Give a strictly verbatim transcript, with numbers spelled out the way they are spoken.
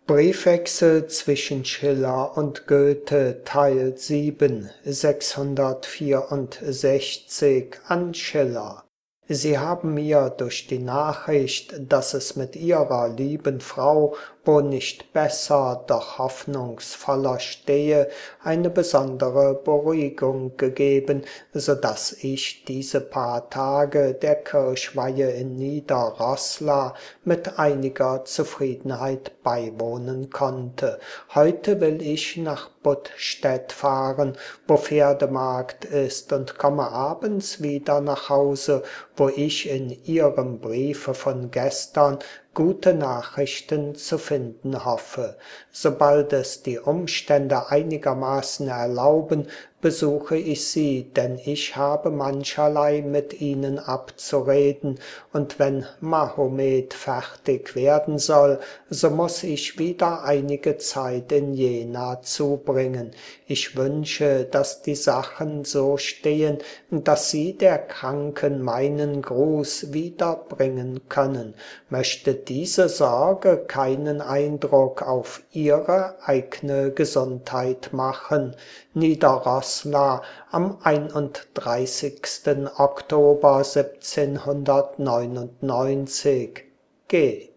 Briefwechsel zwischen Schiller und Goethe, Teil sieben, sechshundertvierundsechzig an Schiller. Sie haben mir durch die Nachricht, dass es mit Ihrer lieben Frau wo nicht besser, doch hoffnungsvoller stehe, eine besondere Beruhigung gegeben, so dass ich diese paar Tage der Kirchweihe in Nieder-Roßla mit einiger Zufriedenheit beiwohnen konnte. Heute will ich nach Buttstädt fahren, wo Pferdemarkt ist, und komme abends wieder nach Hause, wo ich in Ihrem Briefe von gestern gute Nachrichten zu finden hoffe. Sobald es die Umstände einigermaßen erlauben, besuche ich Sie, denn ich habe mancherlei mit Ihnen abzureden, und wenn Mahomet fertig werden soll, so muß ich wieder einige Zeit in Jena zubringen. Ich wünsche, dass die Sachen so stehen, dass Sie der Kranken meinen Gruß wiederbringen können. Möchte diese Sorge keinen Eindruck auf Ihre eigne Gesundheit machen. Nieder-Roßla am einunddreißigsten Oktober siebzehnhundertneunundneunzig. G